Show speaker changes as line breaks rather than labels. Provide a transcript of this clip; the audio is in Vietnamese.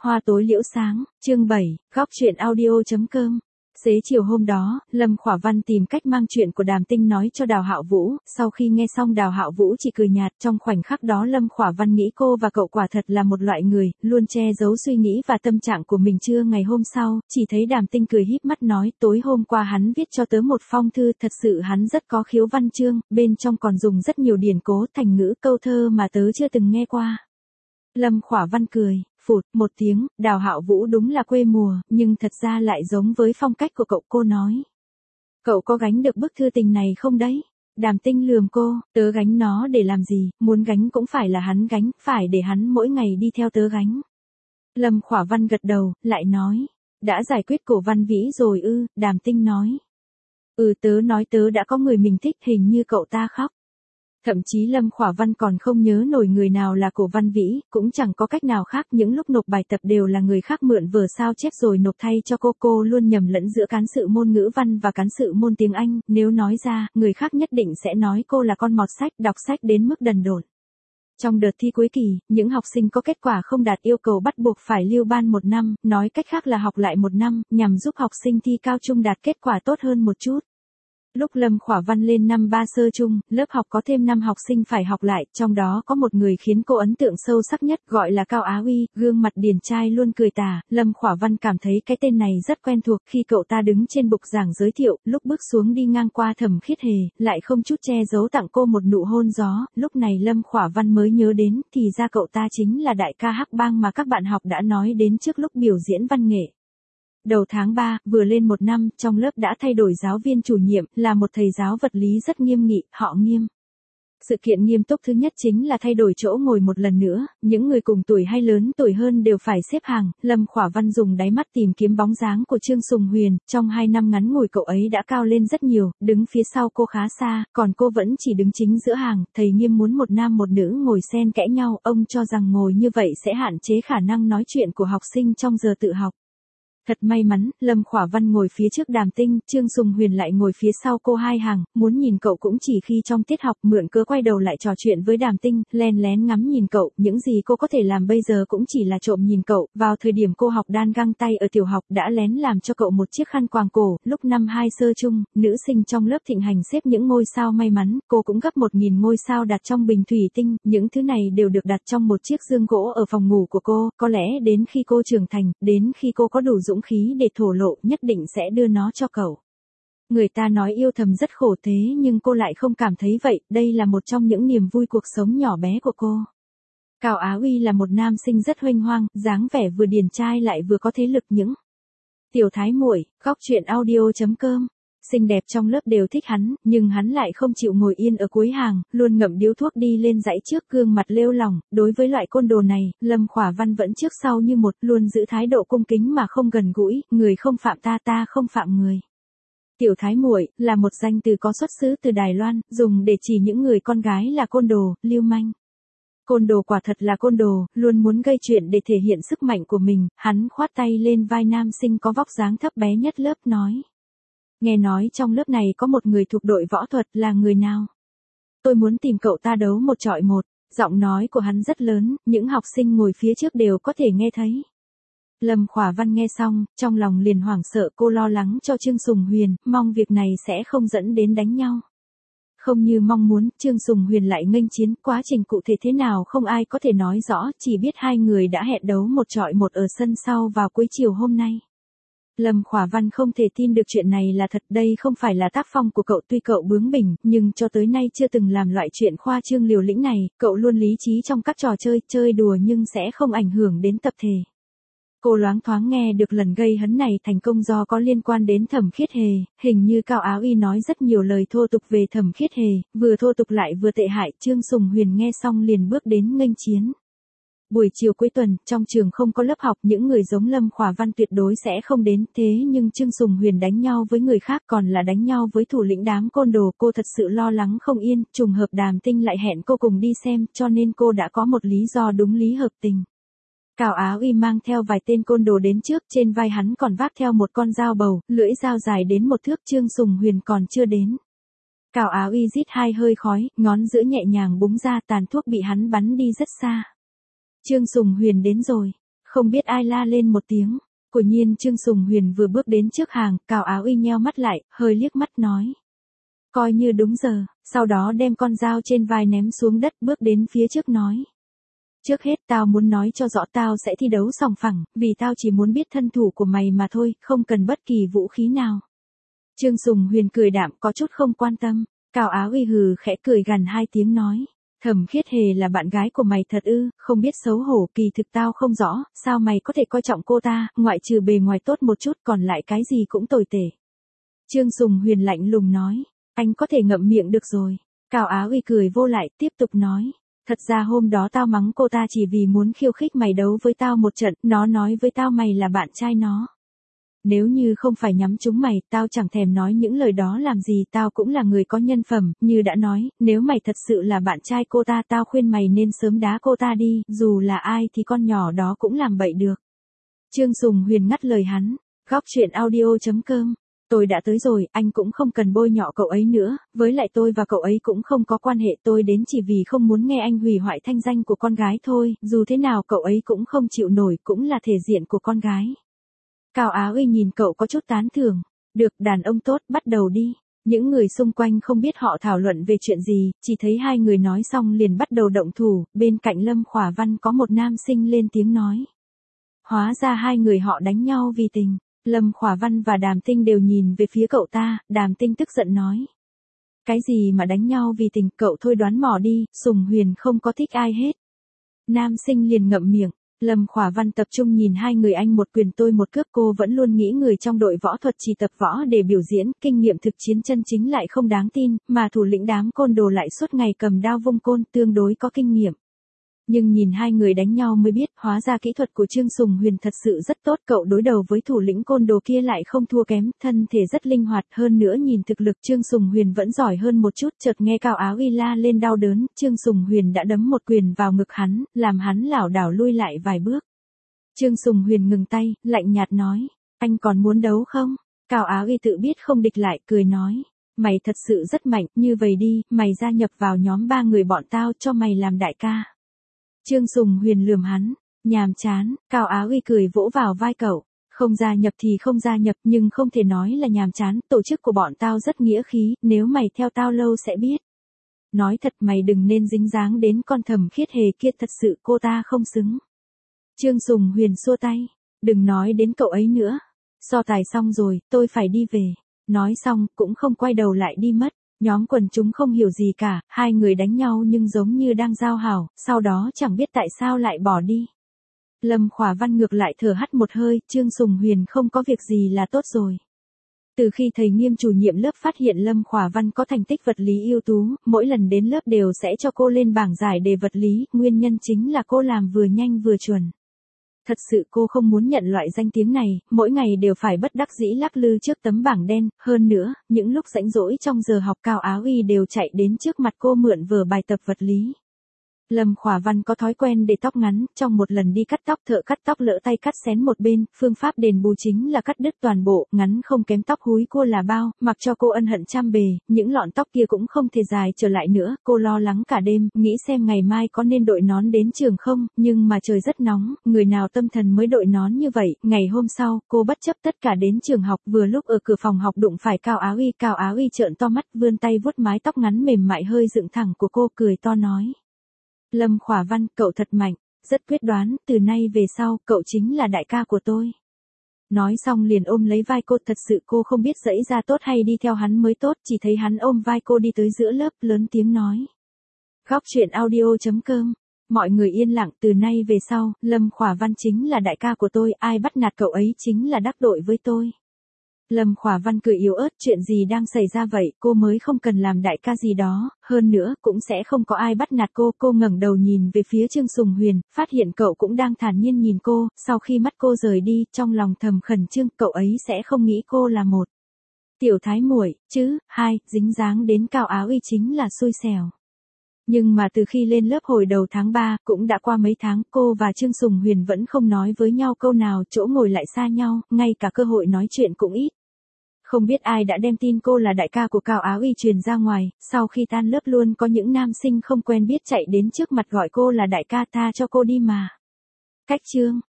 Hoa tối liễu sáng, chương 7, góc chuyện audio.com. Xế chiều hôm đó, Lâm Khỏa Văn tìm cách mang chuyện của Đàm Tinh nói cho Đào Hạo Vũ, sau khi nghe xong Đào Hạo Vũ chỉ cười nhạt. Trong khoảnh khắc đó Lâm Khỏa Văn nghĩ cô và cậu quả thật là một loại người, luôn che giấu suy nghĩ và tâm trạng của mình. Trưa ngày hôm sau, chỉ thấy Đàm Tinh cười híp mắt nói, tối hôm qua hắn viết cho tớ một phong thư, thật sự hắn rất có khiếu văn chương, bên trong còn dùng rất nhiều điển cố, thành ngữ, câu thơ mà tớ chưa từng nghe qua. Lâm Khỏa Văn cười, phụt một tiếng, Đào Hạo Vũ đúng là quê mùa, nhưng thật ra lại giống với phong cách của cậu. Cô nói, cậu có gánh được bức thư tình này không đấy? Đàm Tinh lườm cô, tớ gánh nó để làm gì, muốn gánh cũng phải là hắn gánh, phải để hắn mỗi ngày đi theo tớ gánh. Lâm Khỏa Văn gật đầu, lại nói, đã giải quyết Cổ Văn Vĩ rồi ư? Đàm Tinh nói, tớ nói tớ đã có người mình thích, hình như cậu ta khóc. Thậm chí Lâm Khỏa Văn còn không nhớ nổi người nào là Cổ Văn Vĩ, cũng chẳng có cách nào khác, những lúc nộp bài tập đều là người khác mượn vở sao chép rồi nộp thay cho cô luôn nhầm lẫn giữa cán sự môn ngữ văn và cán sự môn tiếng Anh, nếu nói ra, người khác nhất định sẽ nói cô là con mọt sách, đọc sách đến mức đần độn. Trong đợt thi cuối kỳ, những học sinh có kết quả không đạt yêu cầu bắt buộc phải lưu ban một năm, nói cách khác là học lại một năm, nhằm giúp học sinh thi cao trung đạt kết quả tốt hơn một chút. Lúc Lâm Khỏa Văn lên năm 3 sơ trung, lớp học có thêm 5 học sinh phải học lại, trong đó có một người khiến cô ấn tượng sâu sắc nhất, gọi là Cao Á Uy, gương mặt điển trai luôn cười tà. Lâm Khỏa Văn cảm thấy cái tên này rất quen thuộc khi cậu ta đứng trên bục giảng giới thiệu, lúc bước xuống đi ngang qua Thẩm Khiết Hề, lại không chút che giấu tặng cô một nụ hôn gió. Lúc này Lâm Khỏa Văn mới nhớ đến, thì ra cậu ta chính là đại ca Hắc Bang mà các bạn học đã nói đến trước lúc biểu diễn văn nghệ. Đầu tháng 3, vừa lên một năm, trong lớp đã thay đổi giáo viên chủ nhiệm, là một thầy giáo vật lý rất nghiêm nghị, họ Nghiêm. Sự kiện nghiêm túc thứ nhất chính là thay đổi chỗ ngồi một lần nữa, những người cùng tuổi hay lớn tuổi hơn đều phải xếp hàng. Lâm Khỏa Văn dùng đáy mắt tìm kiếm bóng dáng của Trương Sùng Huyền, trong 2 năm ngắn ngủi cậu ấy đã cao lên rất nhiều, đứng phía sau cô khá xa, còn cô vẫn chỉ đứng chính giữa hàng. Thầy Nghiêm muốn một nam một nữ ngồi xen kẽ nhau, ông cho rằng ngồi như vậy sẽ hạn chế khả năng nói chuyện của học sinh trong giờ tự học. Thật may mắn, Lâm Khỏa Văn ngồi phía trước Đàm Tinh, Trương Sùng Huyền lại ngồi phía sau cô 2 hàng, muốn nhìn cậu cũng chỉ khi trong tiết học, mượn cớ quay đầu lại trò chuyện với Đàm Tinh, len lén ngắm nhìn cậu, những gì cô có thể làm bây giờ cũng chỉ là trộm nhìn cậu. Vào thời điểm cô học đan găng tay ở tiểu học đã lén làm cho cậu một chiếc khăn quàng cổ, lúc năm 2 sơ chung, nữ sinh trong lớp thịnh hành xếp những ngôi sao may mắn, cô cũng gấp 1000 ngôi sao đặt trong bình thủy tinh, những thứ này đều được đặt trong một chiếc dương gỗ ở phòng ngủ của cô, có lẽ đến khi cô trưởng thành, đến khi cô có đủ dũng khí để thổ lộ, nhất định sẽ đưa nó cho cậu. Người ta nói yêu thầm rất khổ thế nhưng cô lại không cảm thấy vậy, đây là một trong những niềm vui cuộc sống nhỏ bé của cô. Cao Á Uy là một nam sinh rất huênh hoang, dáng vẻ vừa điển trai lại vừa có thế lực. Những tiểu thái muội, góc chuyện audio.com. Xinh đẹp trong lớp đều thích hắn, nhưng hắn lại không chịu ngồi yên ở cuối hàng, luôn ngậm điếu thuốc đi lên dãy trước, gương mặt lêu lỏng. Đối với loại côn đồ này, Lâm Khỏa Văn vẫn trước sau như một, luôn giữ thái độ cung kính mà không gần gũi, người không phạm ta, ta không phạm người. Tiểu thái muội là một danh từ có xuất xứ từ Đài Loan, dùng để chỉ những người con gái là côn đồ, lưu manh. Côn đồ quả thật là côn đồ, luôn muốn gây chuyện để thể hiện sức mạnh của mình. Hắn khoát tay lên vai nam sinh có vóc dáng thấp bé nhất lớp, nói: nghe nói trong lớp này có một người thuộc đội võ thuật, là người nào? Tôi muốn tìm cậu ta đấu 1 chọi 1. Giọng nói của hắn rất lớn, những học sinh ngồi phía trước đều có thể nghe thấy. Lâm Khỏa Văn nghe xong, trong lòng liền hoảng sợ, cô lo lắng cho Trương Sùng Huyền, mong việc này sẽ không dẫn đến đánh nhau. Không như mong muốn, Trương Sùng Huyền lại nghênh chiến, quá trình cụ thể thế nào không ai có thể nói rõ, chỉ biết 2 người đã hẹn đấu 1 chọi 1 ở sân sau vào cuối chiều hôm nay. Lâm Khỏa Văn không thể tin được chuyện này là thật, đây không phải là tác phong của cậu, tuy cậu bướng bỉnh, nhưng cho tới nay chưa từng làm loại chuyện khoa trương liều lĩnh này, cậu luôn lý trí trong các trò chơi đùa nhưng sẽ không ảnh hưởng đến tập thể. Cô loáng thoáng nghe được lần gây hấn này thành công do có liên quan đến Thẩm Khiết Hề, hình như Cao Á Uy nói rất nhiều lời thô tục về Thẩm Khiết Hề, vừa thô tục lại vừa tệ hại. Trương Sùng Huyền nghe xong liền bước đến nghênh chiến. Buổi chiều cuối tuần, trong trường không có lớp học, những người giống Lâm Khỏa Văn tuyệt đối sẽ không đến, thế nhưng Trương Sùng Huyền đánh nhau với người khác, còn là đánh nhau với thủ lĩnh đám côn đồ, cô thật sự lo lắng không yên, trùng hợp Đàm Tinh lại hẹn cô cùng đi xem, cho nên cô đã có một lý do đúng lý hợp tình. Cao Á Uy mang theo vài tên côn đồ đến trước, trên vai hắn còn vác theo một con dao bầu, lưỡi dao dài đến 1 thước, Trương Sùng Huyền còn chưa đến. Cao Á Uy rít 2 hơi khói, ngón giữa nhẹ nhàng búng ra, tàn thuốc bị hắn bắn đi rất xa. Trương Sùng Huyền đến rồi. Không biết ai la lên một tiếng. Của nhiên Trương Sùng Huyền vừa bước đến trước hàng, Cao Á Uy nheo mắt lại, hơi liếc mắt nói. Coi như đúng giờ, sau đó đem con dao trên vai ném xuống đất bước đến phía trước nói. Trước hết tao muốn nói cho rõ tao sẽ thi đấu sòng phẳng, vì tao chỉ muốn biết thân thủ của mày mà thôi, không cần bất kỳ vũ khí nào. Trương Sùng Huyền cười đạm có chút không quan tâm, Cao Á Uy hừ khẽ cười gằn 2 tiếng nói. Thẩm Khiết Hề là bạn gái của mày thật ư, không biết xấu hổ, kỳ thực tao không rõ, sao mày có thể coi trọng cô ta, ngoại trừ bề ngoài tốt một chút còn lại cái gì cũng tồi tệ. Trương Sùng Huyền lạnh lùng nói, anh có thể ngậm miệng được rồi. Cao Á Uy cười vô lại, tiếp tục nói. Thật ra hôm đó tao mắng cô ta chỉ vì muốn khiêu khích mày đấu với tao một trận, nó nói với tao mày là bạn trai nó. Nếu như không phải nhắm trúng mày, tao chẳng thèm nói những lời đó làm gì, tao cũng là người có nhân phẩm, như đã nói, nếu mày thật sự là bạn trai cô ta tao khuyên mày nên sớm đá cô ta đi, dù là ai thì con nhỏ đó cũng làm bậy được. Trương Sùng Huyền ngắt lời hắn, góc truyện audio.com. Tôi đã tới rồi, anh cũng không cần bôi nhọ cậu ấy nữa, với lại tôi và cậu ấy cũng không có quan hệ, tôi đến chỉ vì không muốn nghe anh hủy hoại thanh danh của con gái thôi, dù thế nào cậu ấy cũng không chịu nổi, cũng là thể diện của con gái. Cao Á Uy nhìn cậu có chút tán thưởng, được, đàn ông tốt, bắt đầu đi. Những người xung quanh không biết họ thảo luận về chuyện gì, chỉ thấy 2 người nói xong liền bắt đầu động thủ, bên cạnh Lâm Khỏa Văn có một nam sinh lên tiếng nói. Hóa ra 2 người họ đánh nhau vì tình. Lâm Khỏa Văn và Đàm Tinh đều nhìn về phía cậu ta, Đàm Tinh tức giận nói. Cái gì mà đánh nhau vì tình, cậu thôi đoán mò đi, Sùng Huyền không có thích ai hết. Nam sinh liền ngậm miệng, Lâm Khỏa Văn tập trung nhìn 2 người anh một quyền tôi một cước, cô vẫn luôn nghĩ người trong đội võ thuật chỉ tập võ để biểu diễn, kinh nghiệm thực chiến chân chính lại không đáng tin, mà thủ lĩnh đám côn đồ lại suốt ngày cầm đao vung côn, tương đối có kinh nghiệm. Nhưng nhìn 2 người đánh nhau mới biết, hóa ra kỹ thuật của Trương Sùng Huyền thật sự rất tốt, cậu đối đầu với thủ lĩnh côn đồ kia lại không thua kém, thân thể rất linh hoạt, hơn nữa nhìn thực lực Trương Sùng Huyền vẫn giỏi hơn một chút, chợt nghe Cao Á Uy la lên đau đớn, Trương Sùng Huyền đã đấm một quyền vào ngực hắn, làm hắn lảo đảo lui lại vài bước. Trương Sùng Huyền ngừng tay, lạnh nhạt nói, anh còn muốn đấu không? Cao Á Uy tự biết không địch lại, cười nói, mày thật sự rất mạnh, như vậy đi, mày gia nhập vào nhóm 3 người bọn tao, cho mày làm đại ca. Trương Sùng Huyền lườm hắn, nhàm chán, Cao Á Uy cười vỗ vào vai cậu, không gia nhập thì không gia nhập, nhưng không thể nói là nhàm chán, tổ chức của bọn tao rất nghĩa khí, nếu mày theo tao lâu sẽ biết. Nói thật mày đừng nên dính dáng đến con Thẩm Khiết Hề kia, thật sự cô ta không xứng. Trương Sùng Huyền xua tay, đừng nói đến cậu ấy nữa, so tài xong rồi, tôi phải đi về. Nói xong, cũng không quay đầu lại đi mất. Nhóm quần chúng không hiểu gì cả, 2 người đánh nhau nhưng giống như đang giao hảo, sau đó chẳng biết tại sao lại bỏ đi. Lâm Khỏa Văn ngược lại thở hắt một hơi, Trương Sùng Huyền không có việc gì là tốt rồi. Từ khi thầy Nghiêm chủ nhiệm lớp phát hiện Lâm Khỏa Văn có thành tích vật lý ưu tú, mỗi lần đến lớp đều sẽ cho cô lên bảng giải đề vật lý, nguyên nhân chính là cô làm vừa nhanh vừa chuẩn. Thật sự cô không muốn nhận loại danh tiếng này, mỗi ngày đều phải bất đắc dĩ lắc lư trước tấm bảng đen, hơn nữa, những lúc rảnh rỗi trong giờ học Cao Á Uy đều chạy đến trước mặt cô mượn vở bài tập vật lý. Lâm Khỏa Văn có thói quen để tóc ngắn, trong một lần đi cắt tóc thợ cắt tóc lỡ tay cắt xén một bên, phương pháp đền bù chính là cắt đứt toàn bộ, ngắn không kém tóc húi cô là bao, mặc cho cô ân hận trăm bề, những lọn tóc kia cũng không thể dài trở lại nữa, cô lo lắng cả đêm, nghĩ xem ngày mai có nên đội nón đến trường không, nhưng mà trời rất nóng, người nào tâm thần mới đội nón như vậy, ngày hôm sau, cô bất chấp tất cả đến trường học, vừa lúc ở cửa phòng học đụng phải Cao Á Uy trợn to mắt, vươn tay vuốt mái tóc ngắn mềm mại hơi dựng thẳng của cô, cười to nói. Lâm Khỏa Văn, cậu thật mạnh, rất quyết đoán, từ nay về sau, cậu chính là đại ca của tôi. Nói xong liền ôm lấy vai cô, thật sự cô không biết dãy ra tốt hay đi theo hắn mới tốt, chỉ thấy hắn ôm vai cô đi tới giữa lớp, lớn tiếng nói. Góc truyện audio.com, mọi người yên lặng, từ nay về sau, Lâm Khỏa Văn chính là đại ca của tôi, ai bắt nạt cậu ấy chính là đắc tội với tôi. Lâm Khỏa Văn cười yếu ớt, chuyện gì đang xảy ra vậy, cô mới không cần làm đại ca gì đó, hơn nữa, cũng sẽ không có ai bắt nạt cô ngẩng đầu nhìn về phía Trương Sùng Huyền, phát hiện cậu cũng đang thản nhiên nhìn cô, sau khi mắt cô rời đi, trong lòng thầm khẩn trương, cậu ấy sẽ không nghĩ cô là một tiểu thái muội, chứ, 2, dính dáng đến Cao Á Uy chính là xui xẻo. Nhưng mà từ khi lên lớp hồi đầu tháng 3, cũng đã qua mấy tháng, cô và Trương Sùng Huyền vẫn không nói với nhau câu nào, chỗ ngồi lại xa nhau, ngay cả cơ hội nói chuyện cũng ít. Không biết ai đã đem tin cô là đại ca của Cao Á Uy truyền ra ngoài, sau khi tan lớp luôn có những nam sinh không quen biết chạy đến trước mặt gọi cô là đại ca, tha cho cô đi mà. Cách chương